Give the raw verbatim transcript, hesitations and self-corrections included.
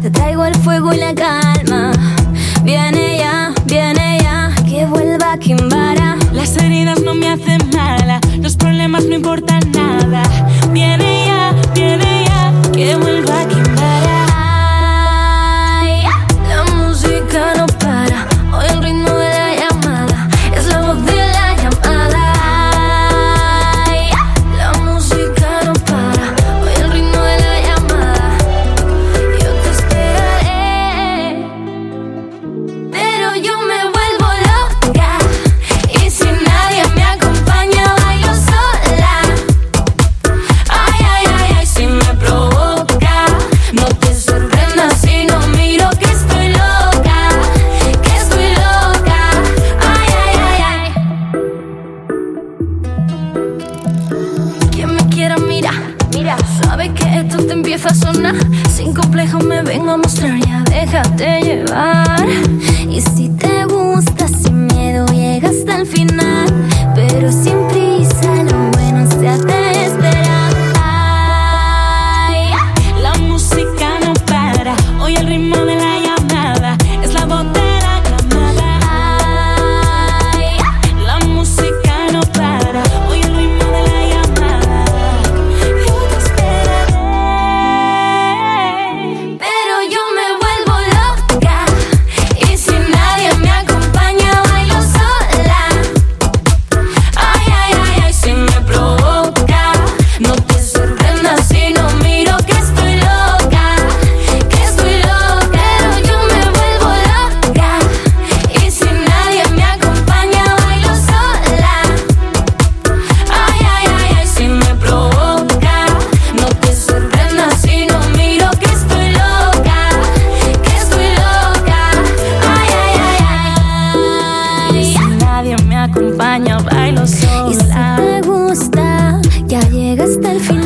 Te traigo el fuego y la calma. Viene ya, viene ya, que vuelva Kimbara. Las heridas no me hacen mala, los problemas no importan nada. Viene ya, viene ya, que vuelva Kimbara. Ay, la música no para, hoy el ritmo de la llamada es la voz de la llamada. Ay, la música no para, hoy el ritmo de la llamada. Yo te esperaré, pero yo me vuelvo loca. Y si nadie me acompaña, bailo sola. Ay, ay, ay, ay, si me provoca, no te sorprendas si no miro que estoy loca, que estoy loca. Ay, ay, ay, ay. Quien me quiera, mira, mira, sabe que esto te empieza a sonar. Sin complejo me vengo a mostrar, ya déjate llevar. Y si te gusta, sin miedo llega hasta el final, pero sin prisa, lo bueno se hace esperar. Ay, La música no para, hoy el ritmo de la llamada es la voz de la llamada. ay, La música no para, hoy el ritmo de la llamada. Yo te esperaré, pero yo me vuelvo loca. Y si nadie me acompaña, bailo sola. Ay, ay, ay, ay, si me provoca, no te sorprendas si no miro que estoy loca, que estoy loca. Pero yo me vuelvo loca. Y si nadie me acompaña, bailo sola. Ay, ay, ay, ay, si me provoca, no te sorprendas si no miro que estoy loca, que estoy loca. Ay, ay, ay, ay. si nadie me acompaña, bailo Y si sola. te gusta, ya llega hasta el final.